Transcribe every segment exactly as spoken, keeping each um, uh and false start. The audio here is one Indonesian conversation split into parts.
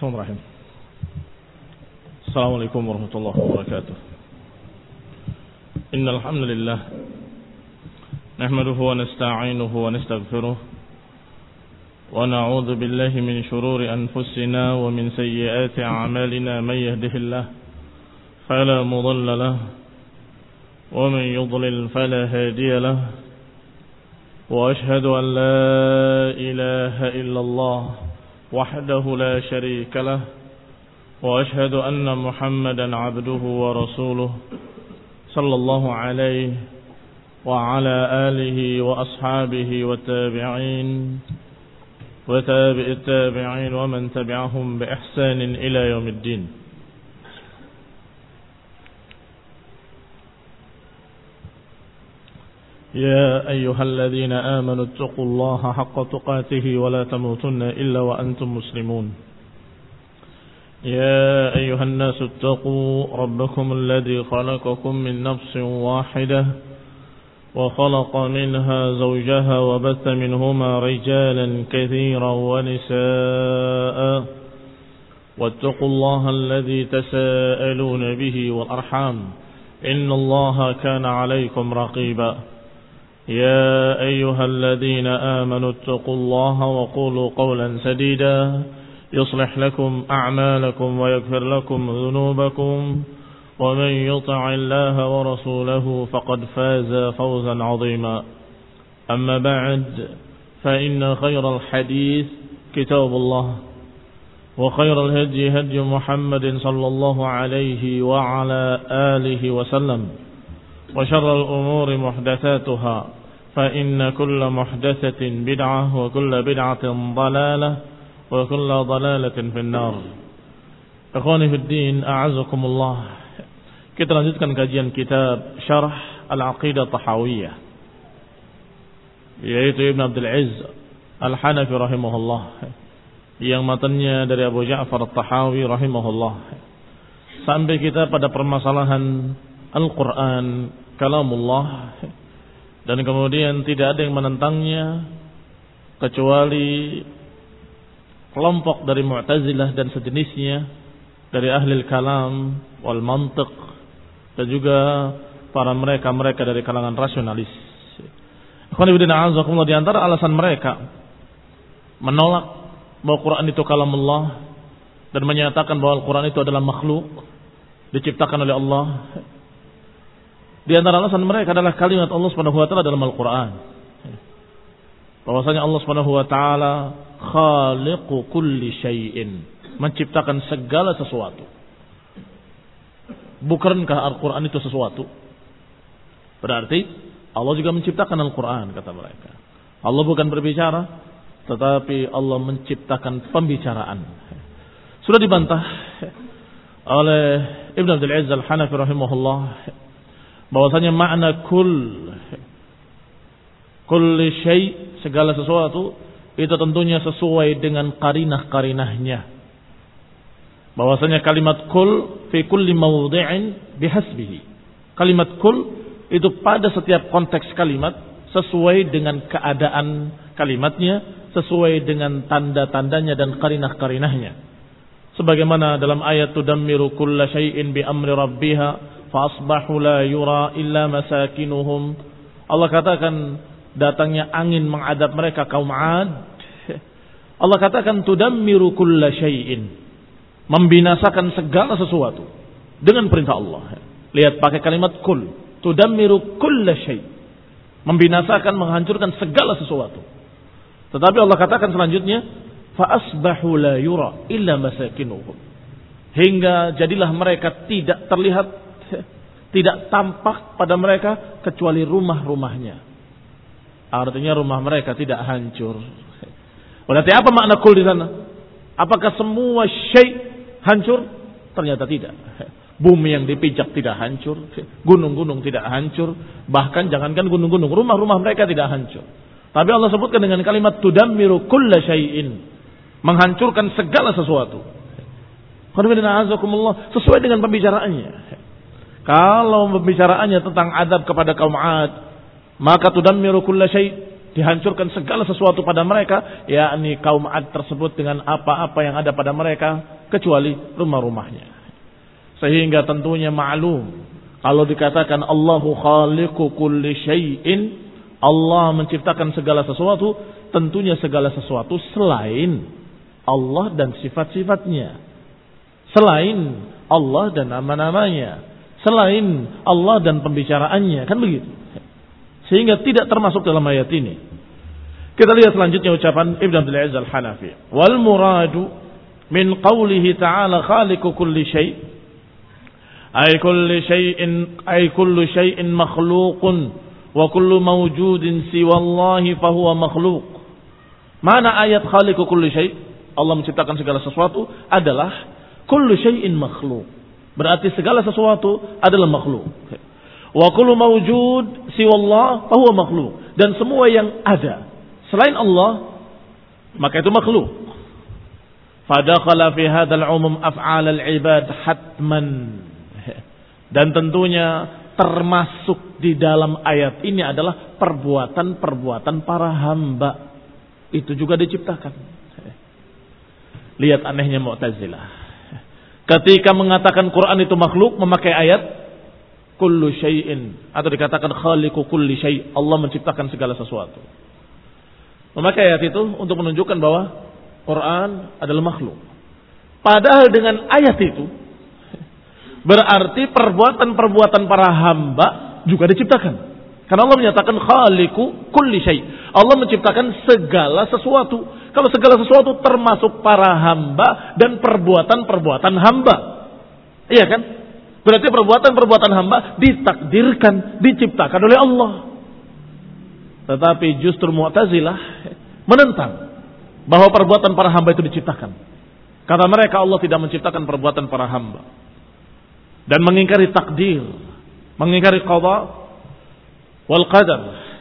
Bismillahirrahmanirrahim. Assalamualaikum warahmatullahi wabarakatuh. Innal hamdalillah nahmaduhu wa nasta'inuhu wa nastaghfiruh wa na'udzu billahi min shururi anfusina wa min sayyiati a'malina may yahdihillahu fala mudilla lahu wa man yudlil fala hadiya lahu wa ashhadu an la ilaha illallah wahdahu la sharika lahu wa ashhadu anna Muhammadan abduhu wa rasuluhu sallallahu alaihi wa ala alihi wa ashabihi wa tabi'in wa tabi'it tabi'in wa man tabi'ahum bi ihsanin ila yaumiddin. يا أيها الذين آمنوا اتقوا الله حق تقاته ولا تموتن إلا وأنتم مسلمون. يا أيها الناس اتقوا ربكم الذي خلقكم من نفس واحدة وخلق منها زوجها وبث منهما رجالا كثيرا ونساء واتقوا الله الذي تساءلون به والأرحام إن الله كان عليكم رقيبا. يا أيها الذين آمنوا اتقوا الله وقولوا قولا سديدا يصلح لكم أعمالكم ويغفر لكم ذنوبكم ومن يطع الله ورسوله فقد فاز فوزا عظيما. أما بعد فإن خير الحديث كتاب الله وخير الهدي هدي محمد صلى الله عليه وعلى آله وسلم وشر الأمور محدثاتها فإن كل محدثة بدعة وكل بدعة ضلالة وكل ضلالة في النار. Ikhwani fi din, a'azzakumullah. Kita lanjutkan kajian kitab Syarh Al-Aqidah Tahawiyah, yaitu Ibn Abdul Izz Al-Hanafi rahimahullah, yang matanya dari Abu Ja'far At-Tahawi rahimahullah, sampai kita pada permasalahan Al-Quran kalamullah, dan kemudian tidak ada yang menentangnya kecuali kelompok dari Mu'tazilah dan sejenisnya dari ahli kalam wal mantiq, dan juga para mereka-mereka dari kalangan rasionalis. Di antara alasan mereka menolak bahwa Quran itu kalamullah dan menyatakan bahwa Al-Quran itu adalah makhluk diciptakan oleh Allah, di antara alasan mereka adalah kalimat Allah Subhanahu wa taala dalam Al-Qur'an, bahwasanya Allah Subhanahu wa taala khaliqu kulli syai'in, menciptakan segala sesuatu. Bukankah Al-Qur'an itu sesuatu? Berarti Allah juga menciptakan Al-Qur'an, kata mereka. Allah bukan berbicara, tetapi Allah menciptakan pembicaraan. Sudah dibantah oleh Ibn Abdul Izz Al-Hanafi rahimahullah bahwasanya makna kull kulli syai', segala sesuatu, itu tentunya sesuai dengan qarinah-qarinahnya. Bahwasanya kalimat kull fi kulli mawdi'in bihasbihi. Kalimat kull itu pada setiap konteks kalimat sesuai dengan keadaan kalimatnya, sesuai dengan tanda-tandanya dan qarinah-qarinahnya. Sebagaimana dalam ayat tudammiru kulla syai'in bi amri rabbiha فَأَصْبَحُوا لَا يُرَى إِلَّا مَسَاكِنُهُمْ. Allah katakan datangnya angin mengadap mereka kaum 'Ad. Allah katakan tudammiru kulla syai'in, membinasakan segala sesuatu dengan perintah Allah. Lihat pakai kalimat kul, tudammiru kulla syai', membinasakan, menghancurkan segala sesuatu. Tetapi Allah katakan selanjutnya فَأَصْبَحُوا لَا يُرَى إِلَّا مَسَاكِنُهُمْ, hingga jadilah mereka tidak terlihat, tidak tampak pada mereka kecuali rumah-rumahnya. Artinya rumah mereka tidak hancur. Berarti apa makna kul di sana? Apakah semua syai' hancur? Ternyata tidak. Bumi yang dipijak tidak hancur, gunung-gunung tidak hancur, bahkan jangankan gunung-gunung, rumah-rumah mereka tidak hancur. Tapi Allah sebutkan dengan kalimat tudammiru kulla syai'in, menghancurkan segala sesuatu. Sesuai dengan pembicaraannya. Kalau pembicaraannya tentang adab kepada kaum 'Ad, maka tudammiru kulla syai', dihancurkan segala sesuatu pada mereka, yakni kaum 'Ad tersebut dengan apa-apa yang ada pada mereka kecuali rumah-rumahnya. Sehingga tentunya maklum kalau dikatakan Allahu khaliqu kulli syai'in, Allah menciptakan segala sesuatu, tentunya segala sesuatu selain Allah dan sifat-sifatnya, selain Allah dan nama-namanya, selain Allah dan pembicaraannya, kan begitu. Sehingga tidak termasuk dalam ayat ini. Kita lihat selanjutnya ucapan Ibn Abdul Aziz Al-Hanafi. Wal muradu min qawlihi ta'ala khaliqu kulli syai' ay kulli syai'in ay kullu syai'in makhluqun wa kullu mawjudin siwallahi fahuwa makhluq. Mana ayat khaliqu kulli syai'? Allah menciptakan segala sesuatu adalah kullu syai'in makhluq. Berarti segala sesuatu adalah makhluk. Wa kullu mawjud siwallah fahuwa makhluq. Dan semua yang ada selain Allah maka itu makhluk. Fadakhala fi hadzal umum af'al al-ibad hatman. Dan tentunya termasuk di dalam ayat ini adalah perbuatan-perbuatan para hamba. Itu juga diciptakan. Lihat anehnya Mu'tazilah. Ketika mengatakan Quran itu makhluk, memakai ayat kullu syai'in, atau dikatakan khaliqu kulli syai', Allah menciptakan segala sesuatu. Memakai ayat itu untuk menunjukkan bahwa Quran adalah makhluk. Padahal dengan ayat itu berarti perbuatan-perbuatan para hamba juga diciptakan. Karena Allah menyatakan khaliqu kulli syai'. Allah menciptakan segala sesuatu. Kalau segala sesuatu termasuk para hamba dan perbuatan-perbuatan hamba. Iya kan? Berarti perbuatan-perbuatan hamba ditakdirkan, diciptakan oleh Allah. Tetapi justru Mu'tazilah menentang bahwa perbuatan para hamba itu diciptakan. Kata mereka Allah tidak menciptakan perbuatan para hamba. Dan mengingkari takdir, mengingkari qada wal qadar.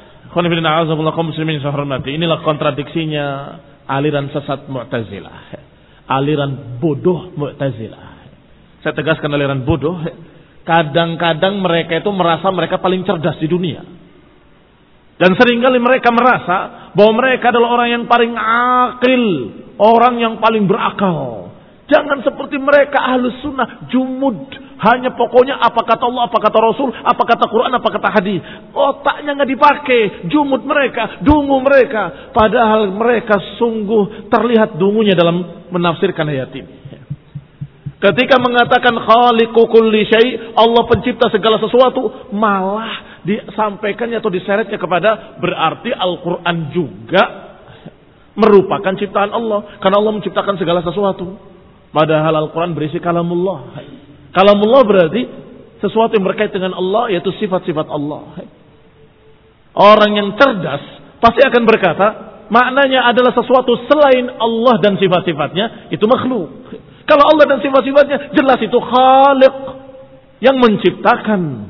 Inilah kontradiksinya aliran sesat Mu'tazilah, aliran bodoh Mu'tazilah. Saya tegaskan aliran bodoh. Kadang-kadang mereka itu merasa mereka paling cerdas di dunia. Dan seringkali mereka merasa bahwa mereka adalah orang yang paling akil, orang yang paling berakal. Jangan seperti mereka ahlus sunnah, jumud. Hanya pokoknya apa kata Allah, apa kata Rasul, apa kata Quran, apa kata hadis. Otaknya nggak dipakai, jumud mereka, dungu mereka. Padahal mereka sungguh terlihat dungunya dalam menafsirkan ayat ini. Ketika mengatakan khaliqu kulli syai', Allah pencipta segala sesuatu, malah disampaikannya atau diseretnya kepada berarti Al-Quran juga merupakan ciptaan Allah. Karena Allah menciptakan segala sesuatu. Padahal Al-Quran berisi kalamullah. Kalamullah berarti sesuatu yang berkait dengan Allah, yaitu sifat-sifat Allah. Orang yang cerdas pasti akan berkata, maknanya adalah sesuatu selain Allah dan sifat-sifatnya, itu makhluk. Kalau Allah dan sifat-sifatnya jelas itu khaliq, yang menciptakan.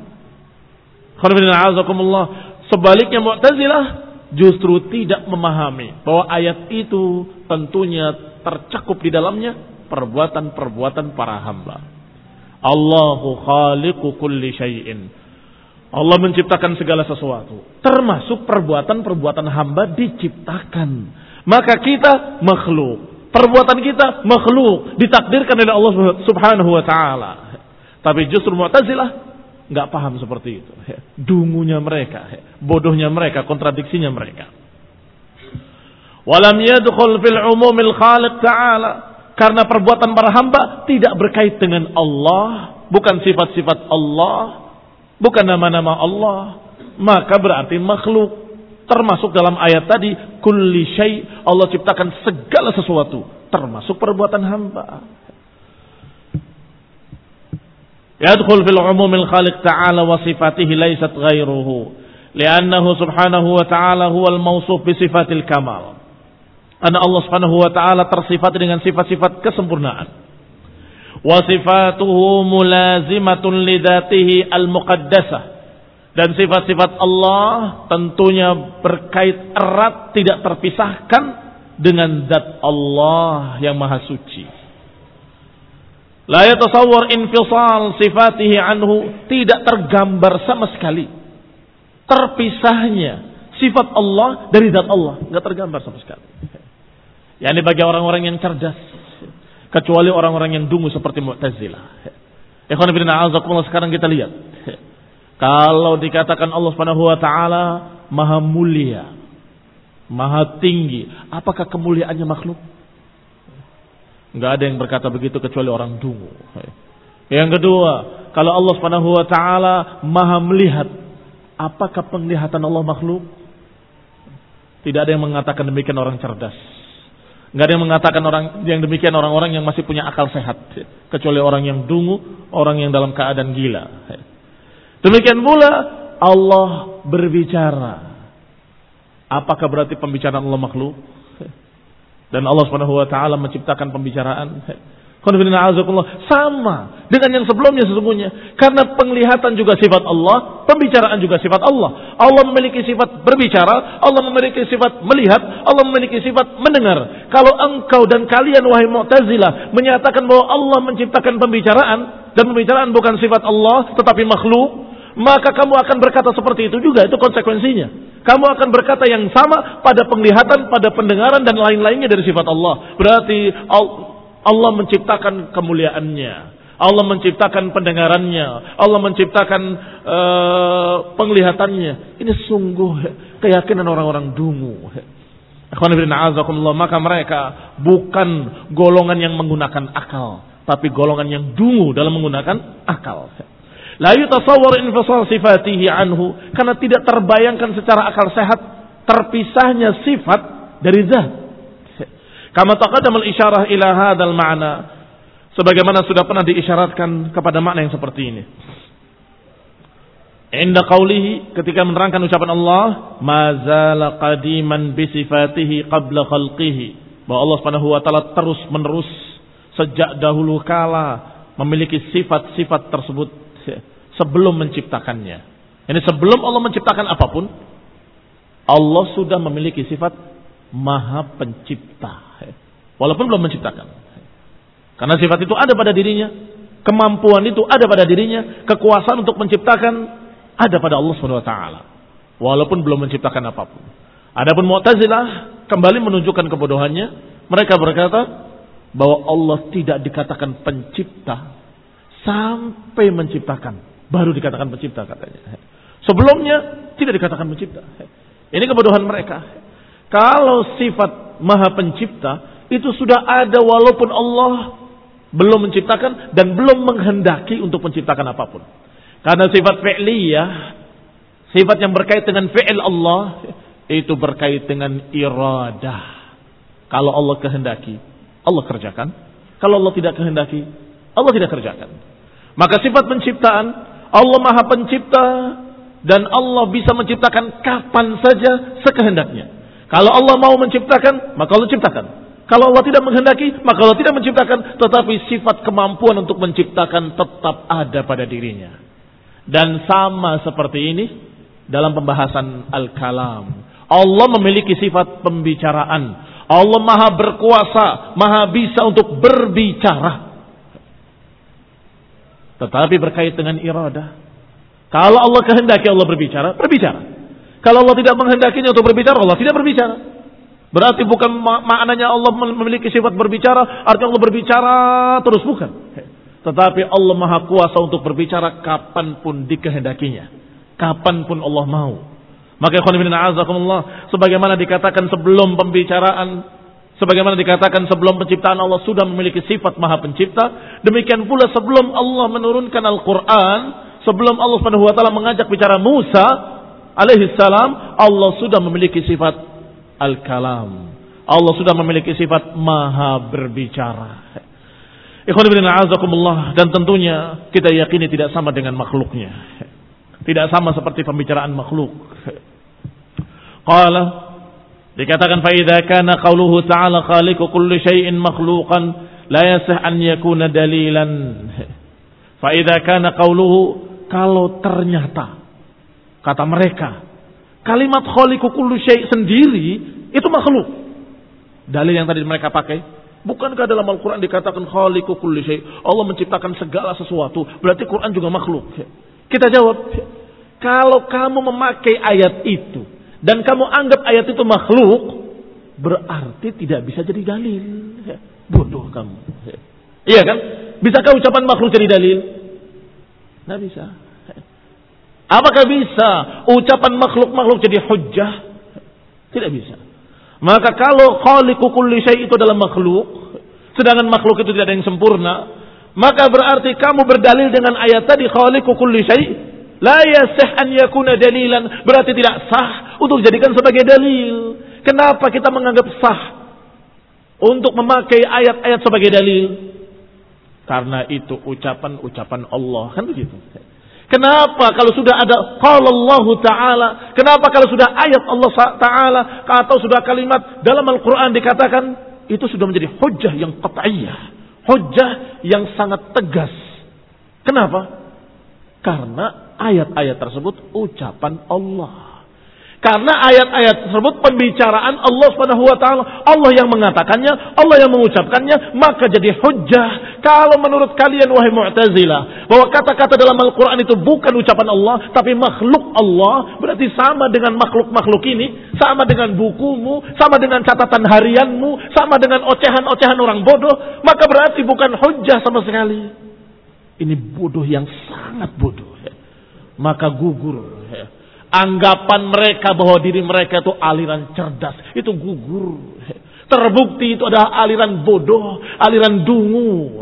Sebaliknya Mu'tazilah justru tidak memahami bahwa ayat itu tentunya tercakup di dalamnya perbuatan-perbuatan para hamba. Allahu khaliqu kulli syai'in. Allah menciptakan segala sesuatu, termasuk perbuatan-perbuatan hamba diciptakan. Maka kita makhluk. Perbuatan kita makhluk, ditakdirkan oleh Allah Subhanahu wa taala. Tapi justru Mu'tazilah enggak paham seperti itu. Dungunya mereka, bodohnya mereka, kontradiksinya mereka. Walam yadkhul fil umumil khaliq ta'ala. Karena perbuatan para hamba tidak berkait dengan Allah, bukan sifat-sifat Allah, bukan nama-nama Allah, maka berarti makhluk. Termasuk dalam ayat tadi, kulli syai', Allah ciptakan segala sesuatu, termasuk perbuatan hamba. Yadkhul fil umumil khaliq ta'ala wa sifatihi laysat ghairuhu, li'annahu subhanahu wa ta'ala huwal mawsuf bi sifatil kamal. Karena Allah Subhanahu wa taala tersifat dengan sifat-sifat kesempurnaan. Wa sifatuhu mulazimatun lidzatihi al-muqaddasah. Dan sifat-sifat Allah tentunya berkait erat, tidak terpisahkan dengan zat Allah yang maha suci. La yatasawwar infisal sifatihi anhu, tidak tergambar sama sekali terpisahnya sifat Allah dari zat Allah, enggak tergambar sama sekali. Yani bagi orang-orang yang cerdas, kecuali orang-orang yang dungu seperti Mu'tazilah. Ikhwan fillah, a'azakumullah, sekarang kita lihat. Kalau dikatakan Allah Subhanahu wa taala maha mulia, maha tinggi, apakah kemuliaannya makhluk? Enggak ada yang berkata begitu kecuali orang dungu. Yang kedua, kalau Allah Subhanahu wa taala maha melihat, apakah penglihatan Allah makhluk? Tidak ada yang mengatakan demikian orang cerdas. Enggak ada yang mengatakan orang yang demikian orang-orang yang masih punya akal sehat, kecuali orang yang dungu, orang yang dalam keadaan gila. Demikian pula Allah berbicara. Apakah berarti pembicaraan Allah makhluk? Dan Allah Subhanahu wa taala menciptakan pembicaraan. Sama dengan yang sebelumnya sesungguhnya. Karena penglihatan juga sifat Allah, pembicaraan juga sifat Allah. Allah memiliki sifat berbicara, Allah memiliki sifat melihat, Allah memiliki sifat mendengar. Kalau engkau dan kalian wahai Mu'tazilah menyatakan bahwa Allah menciptakan pembicaraan dan pembicaraan bukan sifat Allah tetapi makhluk, maka kamu akan berkata seperti itu juga, itu konsekuensinya. Kamu akan berkata yang sama pada penglihatan, pada pendengaran dan lain-lainnya dari sifat Allah. Berarti Allah menciptakan kemuliaannya, Allah menciptakan pendengarannya, Allah menciptakan uh, penglihatannya. Ini sungguh keyakinan orang-orang dungu. Maka mereka bukan golongan yang menggunakan akal, tapi golongan yang dungu dalam menggunakan akal. La yutasawwar infasal sifatihi anhu, karena tidak terbayangkan secara akal sehat terpisahnya sifat dari zat. Kama taqaddama al-isyarah ila hadzal ma'na, sebagaimana sudah pernah diisyaratkan kepada makna yang seperti ini. Inda qaulihi, ketika menerangkan ucapan Allah, ma zala qadiman bi sifatihi qabla khalqihi, bahwa Allah Subhanahu wa taala terus-menerus sejak dahulu kala memiliki sifat-sifat tersebut sebelum menciptakannya. Ini sebelum Allah menciptakan apapun, Allah sudah memiliki sifat Maha Pencipta, walaupun belum menciptakan. Karena sifat itu ada pada dirinya, kemampuan itu ada pada dirinya, kekuasaan untuk menciptakan ada pada Allah Subhanahu wa taala, walaupun belum menciptakan apapun. Adapun Mu'tazilah kembali menunjukkan kebodohannya. Mereka berkata bahwa Allah tidak dikatakan pencipta sampai menciptakan, baru dikatakan pencipta katanya. Sebelumnya tidak dikatakan pencipta. Ini kebodohan mereka. Kalau sifat Maha Pencipta itu sudah ada walaupun Allah belum menciptakan dan belum menghendaki untuk menciptakan apapun. Karena sifat fi'liyah, sifat yang berkait dengan fi'il Allah, itu berkait dengan iradah. Kalau Allah kehendaki, Allah kerjakan. Kalau Allah tidak kehendaki, Allah tidak kerjakan. Maka sifat penciptaan, Allah Maha Pencipta dan Allah bisa menciptakan kapan saja sekehendaknya. Kalau Allah mau menciptakan, maka Allah ciptakan. Kalau Allah tidak menghendaki, maka Allah tidak menciptakan. Tetapi sifat kemampuan untuk menciptakan tetap ada pada dirinya. Dan sama seperti ini dalam pembahasan Al-Kalam. Allah memiliki sifat pembicaraan. Allah Maha berkuasa, Maha bisa untuk berbicara. Tetapi berkait dengan iradah. Kalau Allah kehendaki Allah berbicara, berbicara. Kalau Allah tidak menghendakinya untuk berbicara, Allah tidak berbicara. Berarti bukan maknanya Allah memiliki sifat berbicara, artinya Allah berbicara terus, bukan. Tetapi Allah Maha Kuasa untuk berbicara kapanpun dikehendakinya, kapanpun Allah mau. Maka ikhwan fillah a'azakumullah, sebagaimana dikatakan sebelum pembicaraan, sebagaimana dikatakan sebelum penciptaan Allah sudah memiliki sifat Maha Pencipta, demikian pula sebelum Allah menurunkan Al-Quran, sebelum Allah Subhanahu wa taala mengajak bicara Musa alaihi salam, Allah sudah memiliki sifat Al-Kalam. Allah sudah memiliki sifat Maha berbicara. Ikhwan fillah a'azakumullah, dan tentunya kita yakini tidak sama dengan makhluknya. Tidak sama seperti pembicaraan makhluk. Qala, dikatakan fa idza kana qauluhu ta'ala khaliqu kulli syai'in makhluqan la yasih an yakuna dalilan. Fa idza kana qauluhu, kalau ternyata kata mereka kalimat khaliqu kulli syai' sendiri itu makhluk. Dalil yang tadi mereka pakai, bukankah dalam Al-Quran dikatakan khaliqu kulli syai', Allah menciptakan segala sesuatu, berarti Quran juga makhluk. Kita jawab, kalau kamu memakai ayat itu dan kamu anggap ayat itu makhluk, berarti tidak bisa jadi dalil. Bodoh kamu. Iya kan? Bisakah ucapan makhluk jadi dalil? Tidak bisa. Apakah bisa ucapan makhluk-makhluk jadi hujjah? Tidak bisa. Maka kalau khaliqu kulli syai' itu adalah makhluk, sedangkan makhluk itu tidak ada yang sempurna, maka berarti kamu berdalil dengan ayat tadi khaliqu kulli syai' la yasih an yakuna dalilan, berarti tidak sah untuk dijadikan sebagai dalil. Kenapa kita menganggap sah untuk memakai ayat-ayat sebagai dalil? Karena itu ucapan-ucapan Allah, kan begitu. Kenapa kalau sudah ada qala Allah Ta'ala, kenapa kalau sudah ayat Allah Ta'ala atau sudah kalimat dalam Al-Quran dikatakan, itu sudah menjadi hujjah yang qat'iyah, hujjah yang sangat tegas. Kenapa? Karena ayat-ayat tersebut ucapan Allah. Karena ayat-ayat tersebut pembicaraan Allah Subhanahu wa taala, Allah yang mengatakannya, Allah yang mengucapkannya, maka jadi hujjah. Kalau menurut kalian wahai Mu'tazilah, bahwa kata-kata dalam Al-Qur'an itu bukan ucapan Allah, tapi makhluk Allah, berarti sama dengan makhluk-makhluk ini, sama dengan bukumu, sama dengan catatan harianmu, sama dengan ocehan-ocehan orang bodoh, maka berarti bukan hujjah sama sekali. Ini bodoh yang sangat bodoh. Maka gugur anggapan mereka bahwa diri mereka itu aliran cerdas, itu gugur. Terbukti itu adalah aliran bodoh, aliran dungu.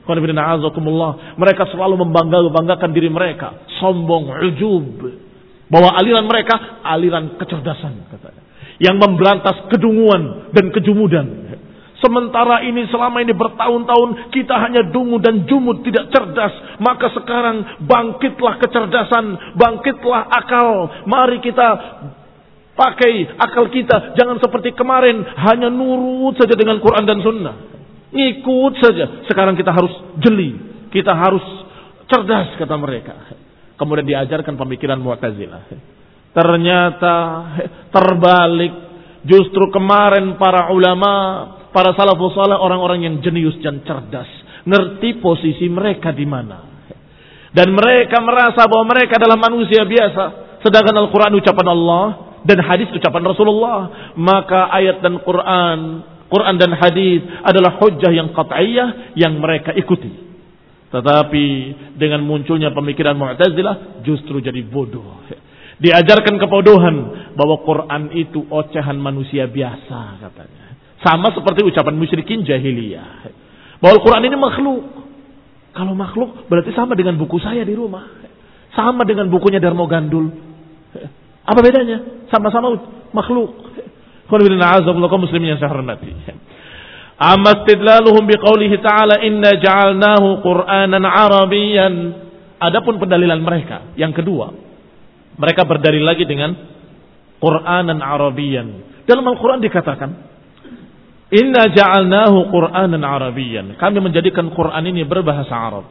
Mereka selalu membangga-banggakan diri mereka, sombong, ujub, bahwa aliran mereka aliran kecerdasan, katanya, yang memberantas kedunguan dan kejumudan. Sementara ini selama ini bertahun-tahun kita hanya dungu dan jumud, tidak cerdas. Maka sekarang bangkitlah kecerdasan, bangkitlah akal. Mari kita pakai akal kita. Jangan seperti kemarin hanya nurut saja dengan Quran dan Sunnah, ngikut saja. Sekarang kita harus jeli, kita harus cerdas, kata mereka. Kemudian diajarkan pemikiran Mu'tazilah. Ternyata terbalik. Justru kemarin para ulama, para salafus saleh, orang-orang yang jenius dan cerdas, ngerti posisi mereka di mana. Dan mereka merasa bahwa mereka adalah manusia biasa, sedangkan Al-Quran ucapan Allah dan hadis ucapan Rasulullah. Maka ayat dan Quran, Quran dan hadis adalah hujjah yang qat'iyah yang mereka ikuti. Tetapi dengan munculnya pemikiran Mu'tazilah justru jadi bodoh. Diajarkan kebodohan bahwa Quran itu ocehan manusia biasa, katanya. Sama seperti ucapan musyrikin jahiliyah, bahwa Al-Quran ini makhluk. Kalau makhluk berarti sama dengan buku saya di rumah, sama dengan bukunya Darmo Gandul. Apa bedanya? Sama-sama makhluk. Muslimin yang saya hormati. Amma istidlaluhum biqaulihi ta'ala inna ja'alnahu Qur'anan Arabiyyan. Adapun pendalilan mereka yang kedua, mereka berdalil lagi dengan Qur'anan Arabiyyan. Dalam Al-Quran dikatakan, inna ja'alnahu Qur'anan Arabiyyan. Kami menjadikan Quran ini berbahasa Arab.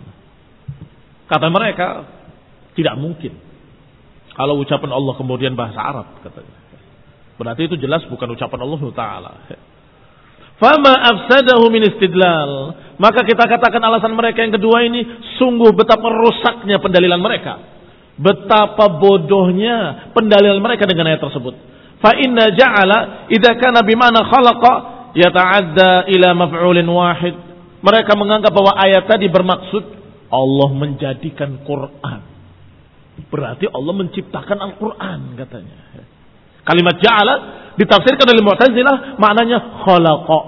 Kata mereka, tidak mungkin kalau ucapan Allah kemudian bahasa Arab, katanya. Berarti itu jelas bukan ucapan Allah Ta'ala. Fama afsadahu min istidlal. Maka kita katakan alasan mereka yang kedua ini sungguh betapa rusaknya pendalilan mereka. Betapa bodohnya pendalilan mereka dengan ayat tersebut. Fa inna ja'ala idza kana bimana khalaqa yata'adda ila maf'ulin wahid. Mereka menganggap bahwa ayat tadi bermaksud Allah menjadikan Quran. Berarti Allah menciptakan Al-Quran, katanya. Kalimat ja'ala ditafsirkan oleh Mu'tazilah maknanya khalaqa.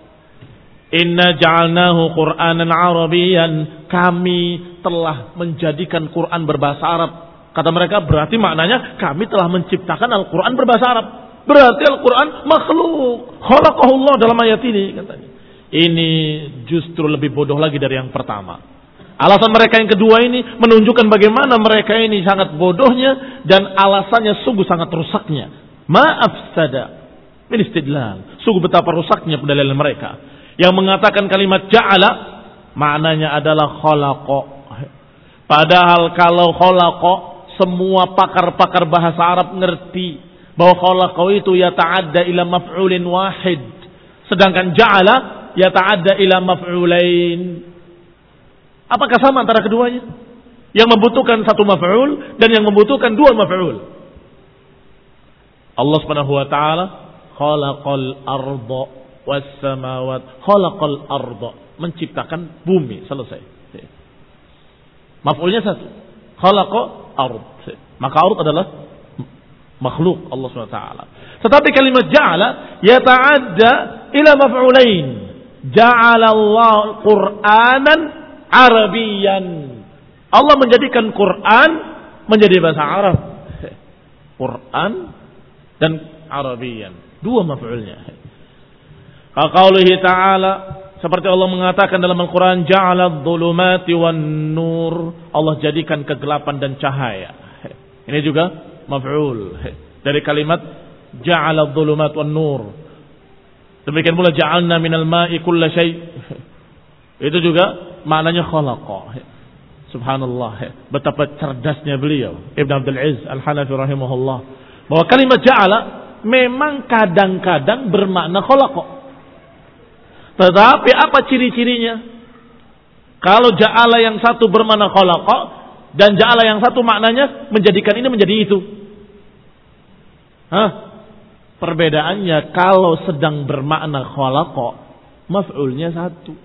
Inna ja'alnahu Qur'anan Arabiyyan. Kami telah menjadikan Quran berbahasa Arab. Kata mereka berarti maknanya kami telah menciptakan Al-Quran berbahasa Arab. Berarti Al-Quran makhluk. Khalaqahullah dalam ayat ini, katanya. Ini justru lebih bodoh lagi dari yang pertama. Alasan mereka yang kedua ini menunjukkan bagaimana mereka ini sangat bodohnya dan alasannya sungguh sangat rusaknya. Ma'afsada min istidlal. Sungguh betapa rusaknya pendalilan mereka. Yang mengatakan kalimat ja'ala maknanya adalah khalaqa. Padahal kalau khalaqa, semua pakar-pakar bahasa Arab ngerti bahwa khalaqa itu yata'adda ila maf'ulin wahid. Sedangkan ja'ala yata'adda ila maf'ulain. Apakah sama antara keduanya? Yang membutuhkan satu maf'ul dan yang membutuhkan dua maf'ul. Allah Subhanahu wa taala khalaqal arda was samawat, khalaqal arda, menciptakan bumi, selesai. Maf'ulnya satu. Khalaqa ard. Maka ard adalah makhluk Allah subhanahu wa taala. Tetapi kalimat ja'ala yata'adda ila maf'ulain. Ja'ala Allah Qur'anan Arabiyan. Allah menjadikan Quran menjadi bahasa Arab. Quran dan Arabiyan. Dua maf'ulnya. Qaulihi ta'ala, seperti Allah mengatakan dalam Al-Quran, ja'ala dhulumati wan nur. Allah jadikan kegelapan dan cahaya. Ini juga maf'ul dari kalimat ja'ala dhulumat wan nur. Demikian pula ja'alna minal ma'i kulla syai'. Itu juga maknanya khalaqa. Subhanallah, betapa cerdasnya beliau Ibn Abdul Aziz Al-Hanafi rahimahullah, bahwa kalimat ja'ala memang kadang-kadang bermakna khalaqa. Tetapi apa ciri-cirinya? Kalau ja'ala yang satu bermakna khalaqa dan ja'ala yang satu maknanya menjadikan ini menjadi itu. Hah? Perbedaannya kalau sedang bermakna khalaqa, maf'ulnya satu.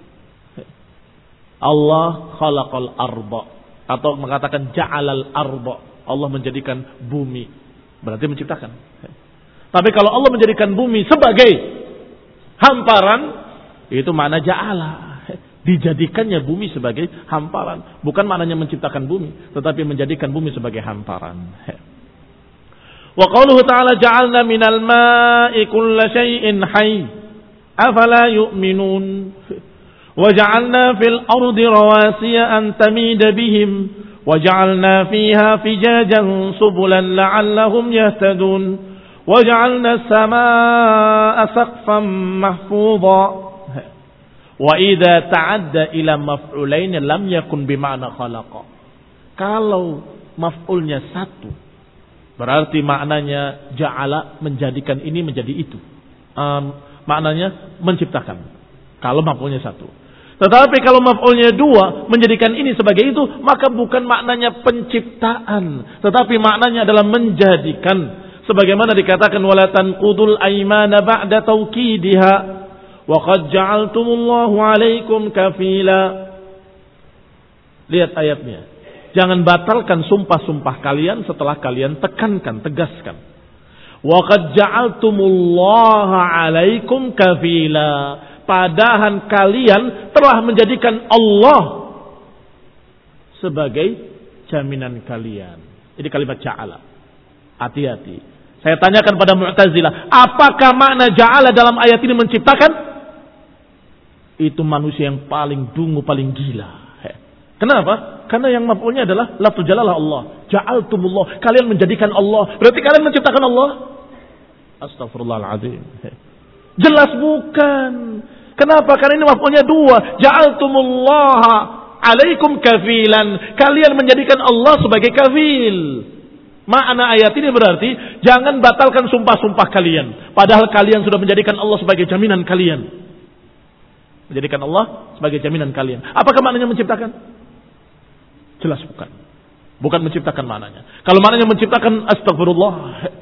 Allah khalaqal arba, atau mengatakan ja'alal arba, Allah menjadikan bumi, berarti menciptakan. Tapi kalau Allah menjadikan bumi sebagai hamparan, itu makna ja'ala. Dijadikannya bumi sebagai hamparan. Bukan maknanya menciptakan bumi, tetapi menjadikan bumi sebagai hamparan. Wa qauluhu ta'ala ja'alna minal ma'i kulla syai'in hayy. Afala yu'minun. Wa ja'alna fil ardi rawasiya an tamida bihim. Wa ja'alna fiha fijajan subulan la'allahum yahtadun. Wa ja'alna as-samaa'a saqfan mahfudha. Wa idza ta'adda ila maf'ulain lam yakun bima'na khalaqa. Kalau maf'ulnya satu, berarti maknanya ja'ala, menjadikan ini menjadi itu. Um, maknanya menciptakan. Kalau maf'ulnya satu. Tetapi kalau maf'ulnya dua, menjadikan ini sebagai itu, maka bukan maknanya penciptaan, tetapi maknanya adalah menjadikan. Sebagaimana dikatakan wala tanqudul aymana ba'da tawkidiha. وَقَدْ جَعَلْتُمُ اللَّهُ عَلَيْكُمْ كَفِيلًا. Lihat ayatnya. Jangan batalkan sumpah-sumpah kalian setelah kalian tekankan, tegaskan. وَقَدْ جَعَلْتُمُ اللَّهَ عَلَيْكُمْ كَفِيلًا. Padahal kalian telah menjadikan Allah sebagai jaminan kalian. Ini kalimat ja'ala. Hati-hati. Saya tanyakan pada Mu'tazilah, apakah makna ja'ala dalam ayat ini menciptakan? Itu manusia yang paling dungu, paling gila. Kenapa? Karena yang maf'ulnya adalah lafzu jalalah Allah. Ja'altumullah, kalian menjadikan Allah. Berarti kalian menciptakan Allah? Astaghfirullahaladzim. Jelas bukan. Kenapa? Karena ini maf'ulnya dua. Ja'altumullaha alaikum kafilan. Kalian menjadikan Allah sebagai kafil. Makna ayat ini berarti jangan batalkan sumpah-sumpah kalian. Padahal kalian sudah menjadikan Allah sebagai jaminan kalian. Menjadikan Allah sebagai jaminan kalian. Apakah maknanya menciptakan? Jelas bukan. Bukan menciptakan maknanya. Kalau maknanya menciptakan, astagfirullah,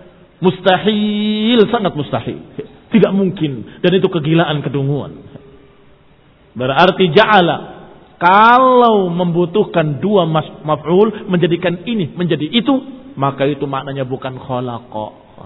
mustahil, sangat mustahil. Tidak mungkin. Dan itu kegilaan, kedunguan. Berarti ja'ala, kalau membutuhkan dua maf'ul, menjadikan ini menjadi itu, maka itu maknanya bukan khalaqa.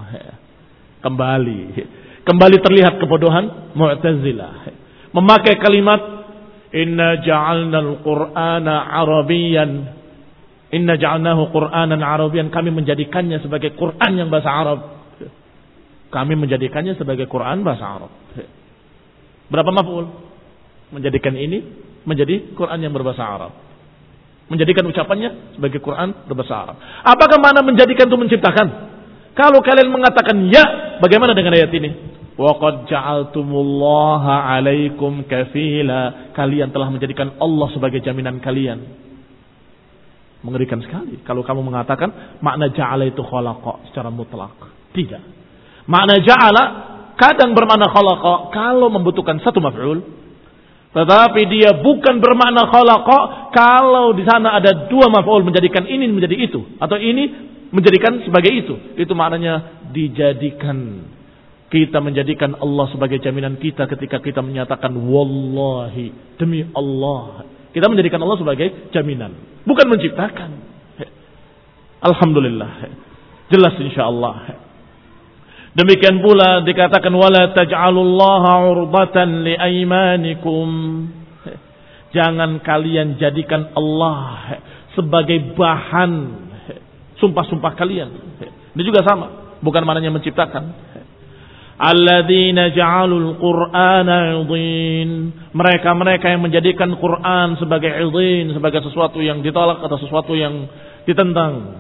Kembali. Kembali terlihat kebodohan Mu'tazilah. Memakai kalimat inna ja'alnal qur'ana arabiyan. Inna ja'alnahu qur'anan arabiyan. Kami menjadikannya sebagai Quran yang bahasa Arab. Kami menjadikannya sebagai Quran bahasa Arab. Berapa maf'ul? Menjadikan ini menjadi Quran yang berbahasa Arab. Menjadikan ucapannya sebagai Quran berbahasa Arab. Apakah makna menjadikan itu menciptakan? Kalau kalian mengatakan ya, bagaimana dengan ayat ini? وَقَدْ جَعَلْتُمُ alaikum kafila. Kalian telah menjadikan Allah sebagai jaminan kalian. Mengerikan sekali kalau kamu mengatakan makna ja'ala itu khalaqa secara mutlak. Tidak. Makna ja'ala kadang bermakna khalaqa kalau membutuhkan satu maf'ul. Tetapi dia bukan bermakna khalaqa kalau di sana ada dua maf'ul, menjadikan ini menjadi itu, atau ini menjadikan sebagai itu. Itu maknanya dijadikan. Kita menjadikan Allah sebagai jaminan kita ketika kita menyatakan wallahi, demi Allah. Kita menjadikan Allah sebagai jaminan, bukan menciptakan. Alhamdulillah. Jelas insyaallah. Demikian pula dikatakan wala taj'alullaha 'urbatan liaymanikum. Jangan kalian jadikan Allah sebagai bahan sumpah-sumpah kalian. Ini juga sama, bukan maknanya menciptakan. Alladzina ja'alul Qur'ana 'idhin. Mereka-mereka yang menjadikan Quran sebagai 'idhin, sebagai sesuatu yang ditolak atau sesuatu yang ditentang.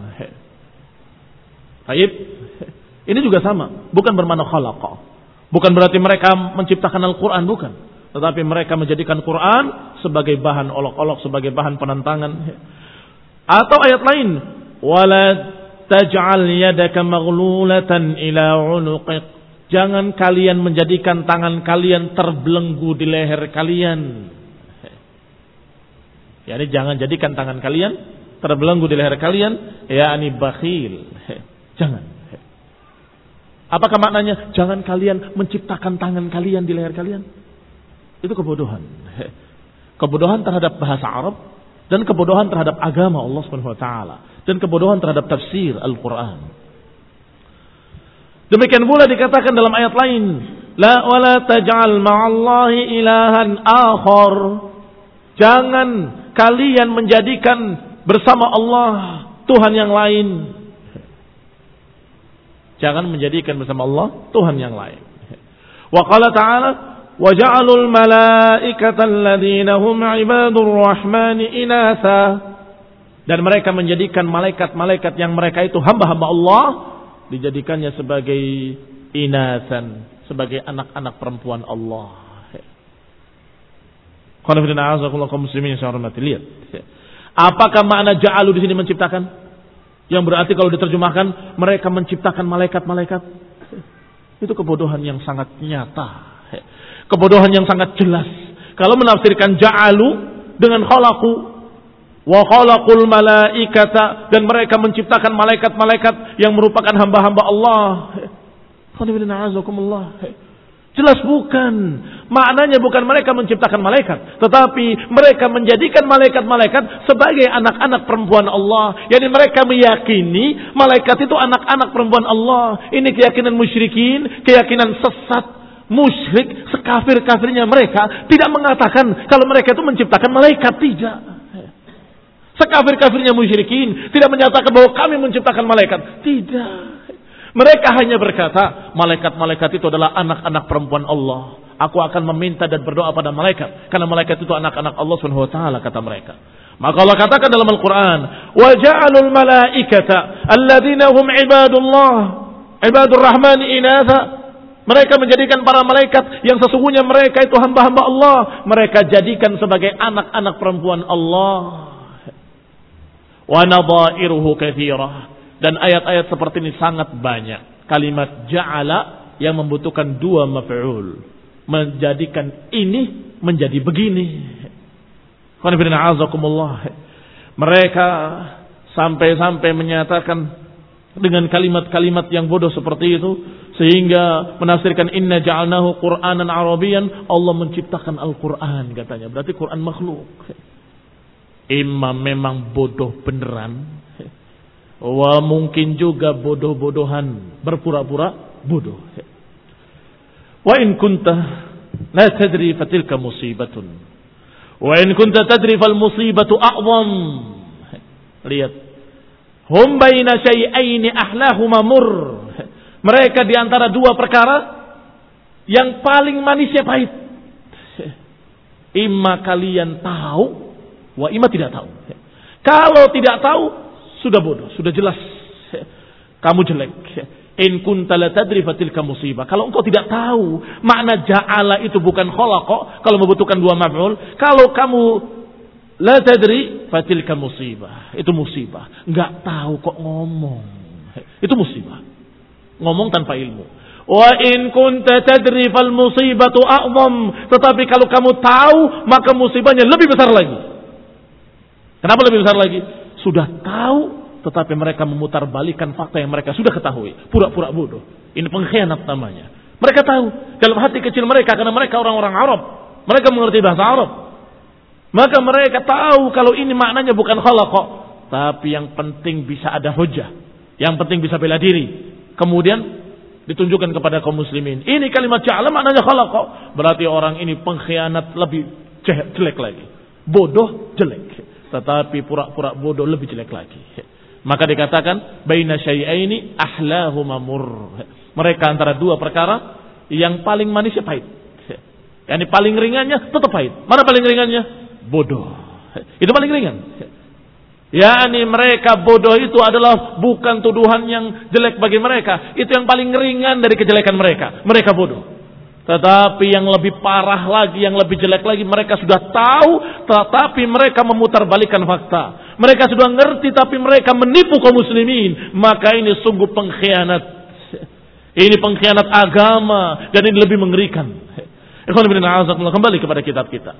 Baik. Ini juga sama, bukan bermakna khalaqa. Bukan berarti mereka menciptakan Al-Qur'an, bukan. Tetapi mereka menjadikan Quran sebagai bahan olok-olok, sebagai bahan penentangan. Atau ayat lain, wala taj'al yadaka maghlulatan ila 'unuqik. Jangan kalian menjadikan tangan kalian terbelenggu di leher kalian. Yani jangan jadikan tangan kalian terbelenggu di leher kalian, yakni bakhil. Jangan. Apakah maknanya? Jangan kalian menciptakan tangan kalian di leher kalian. Itu kebodohan. Kebodohan terhadap bahasa Arab dan kebodohan terhadap agama Allah Subhanahu wa taala dan kebodohan terhadap tafsir Al-Qur'an. Demikian pula dikatakan dalam ayat lain, la wala taj'al ma'allahi ilahan akhar. Jangan kalian menjadikan bersama Allah Tuhan yang lain. Jangan menjadikan bersama Allah Tuhan yang lain. Wa qala ta'ala wa ja'alul malaikata alladziina hum 'ibadur rahmani inatha. Dan mereka menjadikan malaikat-malaikat yang mereka itu hamba-hamba Allah, dijadikannya sebagai inasan, sebagai anak-anak perempuan Allah. Qanifidina azakullah kaum muslimin yang saya hormati. Lihat. Apakah makna ja'alu di sini menciptakan? Yang berarti kalau diterjemahkan mereka menciptakan malaikat-malaikat. Itu kebodohan yang sangat nyata. Kebodohan yang sangat jelas. Kalau menafsirkan ja'alu dengan khalaqu wa khalaqul malaikata, dan mereka menciptakan malaikat-malaikat yang merupakan hamba-hamba Allah. Jelas bukan. Maknanya bukan mereka menciptakan malaikat, tetapi mereka menjadikan malaikat-malaikat sebagai anak-anak perempuan Allah. Yani mereka meyakini malaikat itu anak-anak perempuan Allah. Ini keyakinan musyrikin, keyakinan sesat, musyrik, sekafir-kafirnya mereka tidak mengatakan kalau mereka itu menciptakan malaikat, tidak. Sekafir-kafirnya musyrikin tidak menyatakan bahwa kami menciptakan malaikat. Tidak. Mereka hanya berkata, malaikat-malaikat itu adalah anak-anak perempuan Allah. Aku akan meminta dan berdoa pada malaikat, karena malaikat itu anak-anak Allah Subhanahu wa taala, kata mereka. Maka Allah katakan dalam Al-Qur'an, "Wa ja'alul malaikata alladziina hum 'ibadullah, 'ibadur rahmani inatha." Mereka menjadikan para malaikat yang sesungguhnya mereka itu hamba-hamba Allah, mereka jadikan sebagai anak-anak perempuan Allah. Wa nadha'iruhu katsirah, dan ayat-ayat seperti ini sangat banyak. Kalimat ja'ala yang membutuhkan dua maf'ul, menjadikan ini menjadi begini. Mereka sampai-sampai menyatakan dengan kalimat-kalimat yang bodoh seperti itu, sehingga menafsirkan inna ja'alnahu Qur'anan Arabiyyan, Allah menciptakan Al-Qur'an katanya. Berarti Qur'an makhluk. Imam memang bodoh beneran, wa mungkin juga bodoh-bodohan, berpura-pura bodoh. Wa in kunta la tadri fatilka musibatun, wa in kunta tadri fal musibatu a'zam. Lihat, hum baina syai'aini ahlahuma mur. Mereka di antara dua perkara yang paling manisnya pahit. Imma kalian tahu, wa imma tidak tahu. Kalau tidak tahu, sudah bodoh, sudah jelas kamu jelek. In kunta la tadri fatilka musibah. Kalau engkau tidak tahu makna ja'ala itu bukan khalaqa, kalau membutuhkan dua maf'ul, kalau kamu la tadri fatilka musibah, itu musibah. Enggak tahu kok ngomong, itu musibah. Ngomong tanpa ilmu. Wa in kunta tadri fal musibatu a'zam. Tetapi kalau kamu tahu, maka musibahnya lebih besar lagi. Kenapa lebih besar lagi? Sudah tahu, tetapi mereka memutar balikan fakta yang mereka sudah ketahui. Pura-pura bodoh. Ini pengkhianat namanya. Mereka tahu dalam hati kecil mereka, karena mereka orang-orang Arab. Mereka mengerti bahasa Arab. Maka mereka tahu kalau ini maknanya bukan khalaqa. Tapi yang penting bisa ada hujah. Yang penting bisa bela diri. Kemudian ditunjukkan kepada kaum muslimin. Ini kalimat ja'ala maknanya khalaqa. Berarti orang ini pengkhianat lebih jelek lagi. Bodoh jelek. Tetapi pura-pura bodoh lebih jelek lagi. Maka dikatakan baina syai'aini ahlahuma murr. Mereka antara dua perkara yang paling manisnya pahit. Yang paling ringannya tetap pahit. Mana paling ringannya? Bodoh. Itu paling ringan. yakni mereka bodoh itu adalah bukan tuduhan yang jelek bagi mereka. Itu yang paling ringan dari kejelekan mereka. Mereka bodoh. Tetapi yang lebih parah lagi, yang lebih jelek lagi, mereka sudah tahu, tetapi mereka memutarbalikkan fakta. Mereka sudah ngerti, tapi mereka menipu kaum muslimin. Maka ini sungguh pengkhianat. Ini pengkhianat agama, dan ini lebih mengerikan. Kembali kepada kitab kita.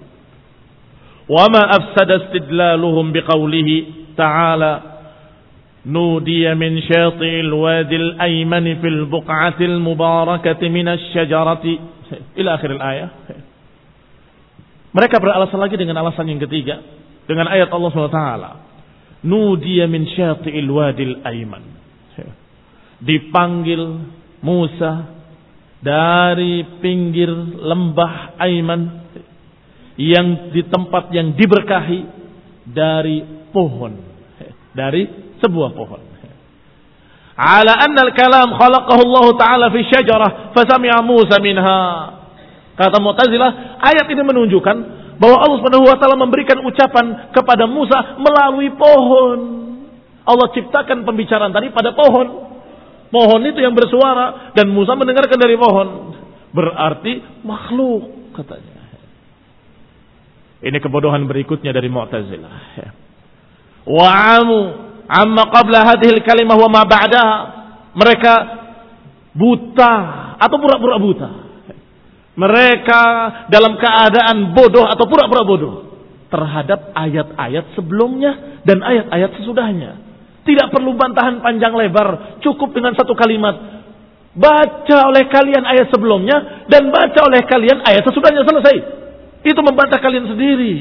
Wa ma afsada istidlaluhum biqaulihi ta'ala nudiya min syati'il wadil aymani fil buq'atil mubarakati minasy syajarati ila akhir ayat. Mereka beralasan lagi dengan alasan yang ketiga dengan ayat Allah subhanahu wa taala. Nudiya min syati'il wadil ayman. Dipanggil Musa dari pinggir lembah Aiman yang di tempat yang diberkahi dari pohon, dari sebuah pohon. Ala anna al-kalam khalaqahu Allah Ta'ala fi syajarah fasami'a Musa minha. Kata Mu'tazilah, ayat ini menunjukkan bahwa Allah Subhanahu wa taala memberikan ucapan kepada Musa melalui pohon. Allah ciptakan pembicaraan tadi pada pohon. Pohon itu yang bersuara dan Musa mendengarkan dari pohon. Berarti makhluk katanya. Ini kebodohan berikutnya dari Mu'tazilah. Wa'amu amma qabla hadhil kalimah wa ma ba'daha. Mereka buta atau pura-pura buta. Mereka dalam keadaan bodoh atau pura-pura bodoh terhadap ayat-ayat sebelumnya dan ayat-ayat sesudahnya. Tidak perlu bantahan panjang lebar, cukup dengan satu kalimat. Baca oleh kalian ayat sebelumnya dan baca oleh kalian ayat sesudahnya, selesai. Itu membantah kalian sendiri.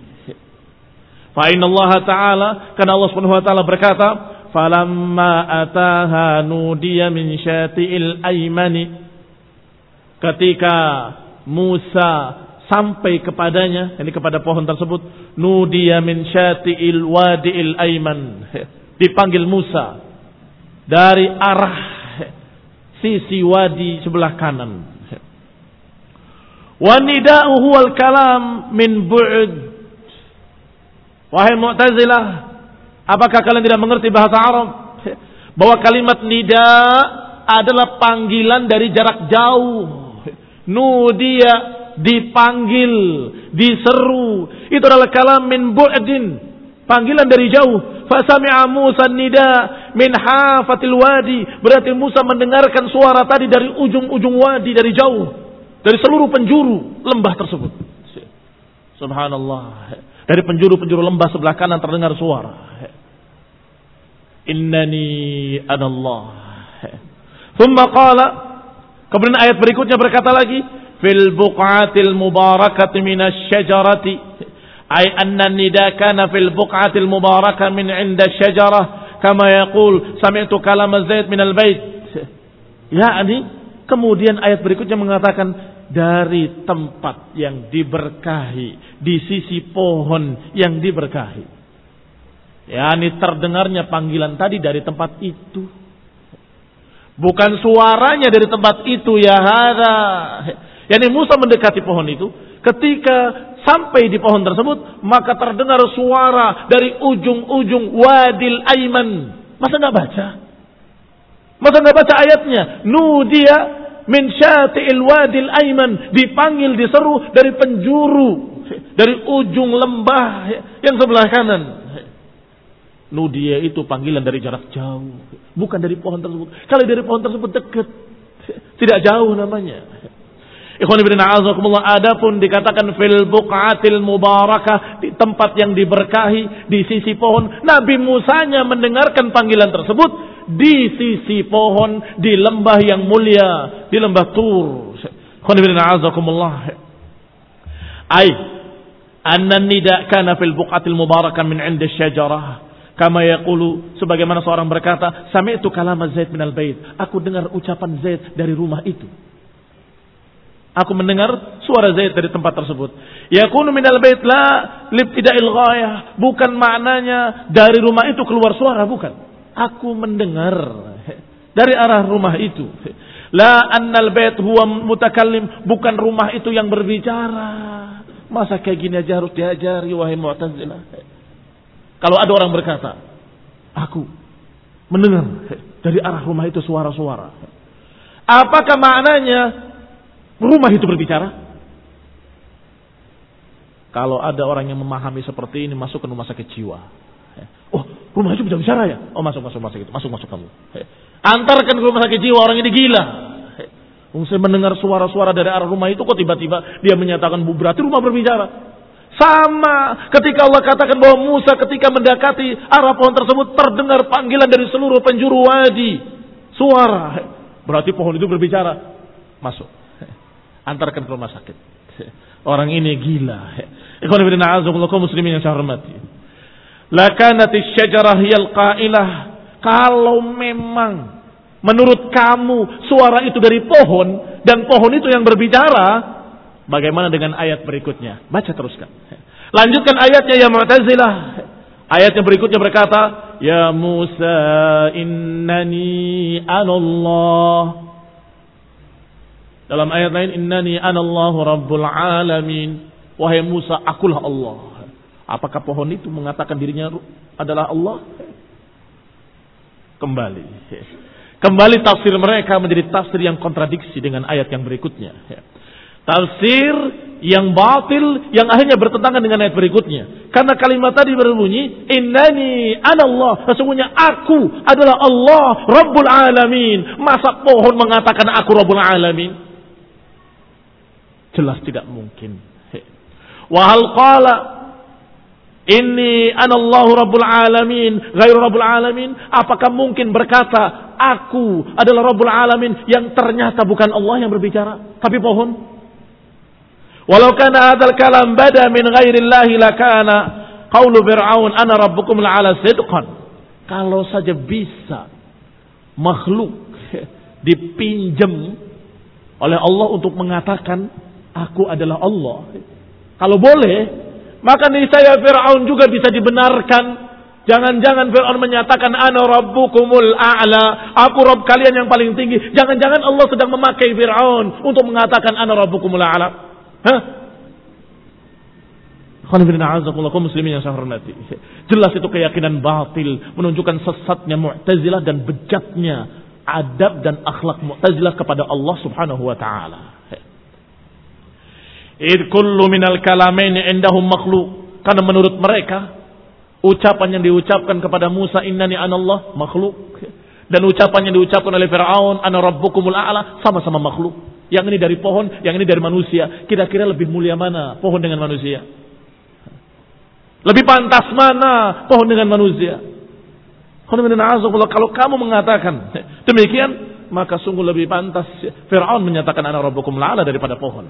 Fa inna Allah Ta'ala, karena Allah Subhanahu wa taala berkata, "Falamma ataha nudiya min syati'il aymani." Ketika Musa sampai kepadanya, ini kepada pohon tersebut, nudiya min syati'il wadi'il ayman. Dipanggil Musa dari arah sisi wadi sebelah kanan. Wa nida'u huwal kalam min bu'd. Wahai Mu'tazilah, apakah kalian tidak mengerti bahasa Arab? Bahwa kalimat nida adalah panggilan dari jarak jauh. Nudia, dipanggil, diseru. Itu adalah kalam min bu'din, panggilan dari jauh. Fasami'a Musa nida min hafatil wadi. Berarti Musa mendengarkan suara tadi dari ujung-ujung wadi, dari jauh, dari seluruh penjuru lembah tersebut. Subhanallah. Dari penjuru-penjuru lembah sebelah kanan terdengar suara. Innani anallah. Thumma qala, kemudian ayat berikutnya berkata lagi, fil buq'atil mubarakati minasy syajarati. Ay anna nida kana fil buq'atil mubarakah min 'inda syajarah kama yaqul sami'tu kalam Zaid min al-bait. Yani kemudian ayat berikutnya mengatakan dari tempat yang diberkahi, di sisi pohon yang diberkahi. Yani terdengarnya panggilan tadi dari tempat itu. Bukan suaranya dari tempat itu, ya hada. Yani Musa mendekati pohon itu, ketika sampai di pohon tersebut, maka terdengar suara dari ujung-ujung wadil Aiman. Masa nggak baca? Masa nggak baca ayatnya? Nudia min syati'il wadil Aiman, dipanggil, diseru dari penjuru, dari ujung lembah yang sebelah kanan. Nudia itu panggilan dari jarak jauh, bukan dari pohon tersebut. Kalau dari pohon tersebut dekat, tidak jauh namanya. Ikhwan ibn a'azakumullah, adapun dikatakan fil buq'atil mubarakah, di tempat yang diberkahi, di sisi pohon. Nabi Musanya mendengarkan panggilan tersebut di sisi pohon di lembah yang mulia, di lembah Tur. Ai anna nida kana fil buqatil mubarakah min 'inda asy-syajarah kama yaqulu, sebagaimana seorang berkata, sami'tu kalam Zaid minal bait, aku dengar ucapan Zaid dari rumah itu. Aku mendengar suara Zaid dari tempat tersebut. Yakunu minal bait la libtida'il ghayah, bukan maknanya dari rumah itu keluar suara, bukan. Aku mendengar dari arah rumah itu. La annal bait huwa mutakallim, bukan rumah itu yang berbicara. Masa kayak gini aja harus diajari, wahai Mu'tazilah. Kalau ada orang berkata, aku mendengar dari arah rumah itu suara-suara, apakah maknanya rumah itu berbicara? Kalau ada orang yang memahami seperti ini, masuk ke rumah sakit jiwa. Oh, rumah itu bisa bicara ya? Oh, masuk, masuk, masuk itu, masuk, masuk kamu. Antarkan ke rumah sakit jiwa, orang ini gila. Saya mendengar suara-suara dari arah rumah itu, kok tiba-tiba dia menyatakan, bu, berarti rumah berbicara. Sama ketika Allah katakan bahwa Musa ketika mendekati arah pohon tersebut terdengar panggilan dari seluruh penjuru wadi. Suara. Berarti pohon itu berbicara. Masuk. Antarkan ke rumah sakit. Orang ini gila. Ikhwan fillah a'azakumullah kaum muslimin yang saya hormati. Lakanatis syajarah hiyal qailah. Kalau memang menurut kamu suara itu dari pohon dan pohon itu yang berbicara, bagaimana dengan ayat berikutnya? Baca teruskan. Lanjutkan ayatnya ya Mu'tazilah. Ayat yang berikutnya berkata, ya Musa innani anallah. Dalam ayat lain, innani anallahu rabbul alamin. Wahai Musa, akulah Allah. Apakah pohon itu mengatakan dirinya adalah Allah? Kembali. Kembali tafsir mereka menjadi tafsir yang kontradiksi dengan ayat yang berikutnya. Tafsir yang batil yang akhirnya bertentangan dengan ayat berikutnya. Karena kalimat tadi berbunyi, innani anallah. Sesungguhnya aku adalah Allah Rabbul Alamin. Masa pohon mengatakan aku Rabbul Alamin? Jelas tidak mungkin. Wahal qala inni anallahu Rabbul Alamin ghairu Rabbul Alamin. Apakah mungkin berkata aku adalah Rabbul Alamin yang ternyata bukan Allah yang berbicara, tapi pohon? Walau kana hadzal kalam bada min ghairillahi lakana qaulu fir'aun ana rabbukum la'ala sidqan. Kalau saja bisa makhluk dipinjam oleh Allah untuk mengatakan aku adalah Allah, kalau boleh, maka niscaya Fir'aun juga bisa dibenarkan. Jangan-jangan Fir'aun menyatakan ana rabbukumul a'la, aku Rabb kalian yang paling tinggi. Jangan-jangan Allah sedang memakai Fir'aun untuk mengatakan ana rabbukumul a'la. Hah? Kaum muslimin yang saya hormati. Jelas itu keyakinan batil, menunjukkan sesatnya Mu'tazilah dan bejatnya adab dan akhlak Mu'tazilah kepada Allah Subhanahu wa taala. Id kullu minal kalamain indahum makhluk. Karena menurut mereka ucapan yang diucapkan kepada Musa innani anallah makhluk, dan ucapan yang diucapkan oleh Fir'aun ana rabbukumul a'la sama-sama makhluk. Yang ini dari pohon, yang ini dari manusia. Kira-kira lebih mulia mana pohon dengan manusia? Lebih pantas mana pohon dengan manusia? Kalau kamu mengatakan demikian, maka sungguh lebih pantas Fir'aun menyatakan ana rabbukumul a'la daripada pohon.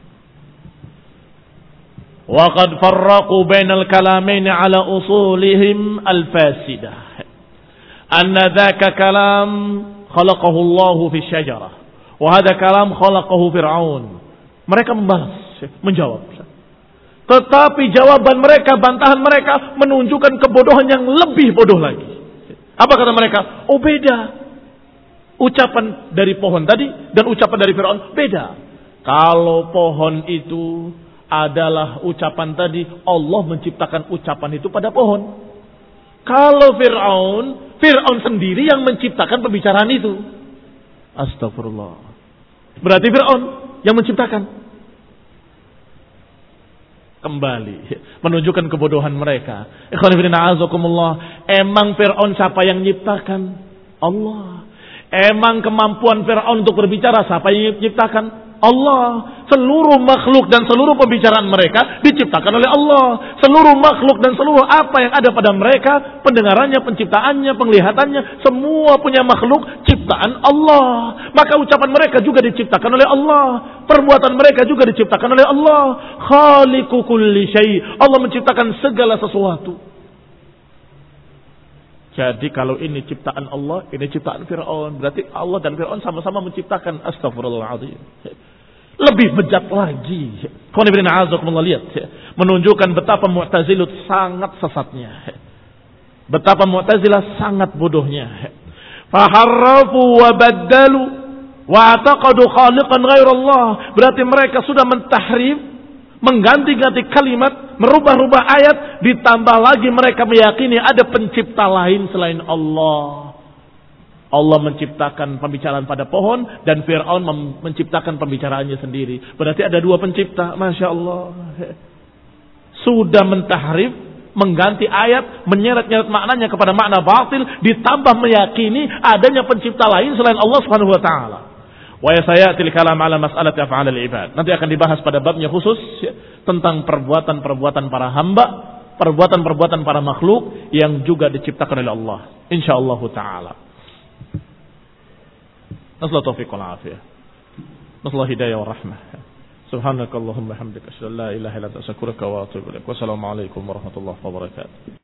وَقَدْ فَرَّقُوا بَيْنَ الْكَلَامَيْنِ عَلَى أُصُولِهِمْ الْفَاسِدَةِ أَنَّ ذَاكَ كَلَامٌ خَلَقَهُ اللَّهُ فِي الشَّجَرَةِ وَهَذَا كَلَامٌ خَلَقَهُ فِرْعَوْنَ. Mereka membalas, menjawab. Tetapi jawaban mereka, bantahan mereka menunjukkan kebodohan yang lebih bodoh lagi. Apa kata mereka? Oh beda. Ucapan dari pohon tadi dan ucapan dari Fir'aun beda. Kalau pohon itu adalah ucapan tadi, Allah menciptakan ucapan itu pada pohon. Kalau Fir'aun, Fir'aun sendiri yang menciptakan pembicaraan itu. Astagfirullah. Berarti Fir'aun yang menciptakan. Kembali menunjukkan kebodohan mereka. Ikhwan fillah a'azakumullah. Emang Fir'aun siapa yang menciptakan? Allah. Emang kemampuan Fir'aun untuk berbicara siapa yang menciptakan? Allah. Seluruh makhluk dan seluruh pembicaraan mereka diciptakan oleh Allah. Seluruh makhluk dan seluruh apa yang ada pada mereka, pendengarannya, penciptaannya, penglihatannya, semua punya makhluk ciptaan Allah. Maka ucapan mereka juga diciptakan oleh Allah. Perbuatan mereka juga diciptakan oleh Allah. Khaliqu kulli syai'. Allah menciptakan segala sesuatu. Jadi kalau ini ciptaan Allah, ini ciptaan Fir'aun. Berarti Allah dan Fir'aun sama-sama menciptakan. Astagfirullahaladzim. Lebih bejat lagi. Lihat. Menunjukkan betapa Mu'tazilah sangat sesatnya. Betapa Mu'tazilah sangat bodohnya. Faharrafu wa baddalu wa ataqadu khaliqan ghairallah. Berarti mereka sudah mentahrif, mengganti-ganti kalimat, merubah-rubah ayat, ditambah lagi mereka meyakini ada pencipta lain selain Allah. Allah menciptakan pembicaraan pada pohon dan Fir'aun menciptakan pembicaraannya sendiri. Berarti ada dua pencipta. Masya Allah. Sudah mentahrif, mengganti ayat, menyeret-nyeret maknanya kepada makna batil, ditambah meyakini adanya pencipta lain selain Allah Subhanahu wa taala. Wa sayatil kalam ala mas'alati af'al al-ibad. Nanti akan dibahas pada babnya khusus ya, tentang perbuatan-perbuatan para hamba, perbuatan-perbuatan para makhluk yang juga diciptakan oleh Allah. Insyaallah taala. Nasallahu taufiq wal afiyah. Nasallahu hidayah wa rahmah. Subhanakallahumma hamdika asyhadu an la ilaha illa anta astaghfiruka wa atubu ilaik. Wassalamu alaikum warahmatullahi wabarakatuh.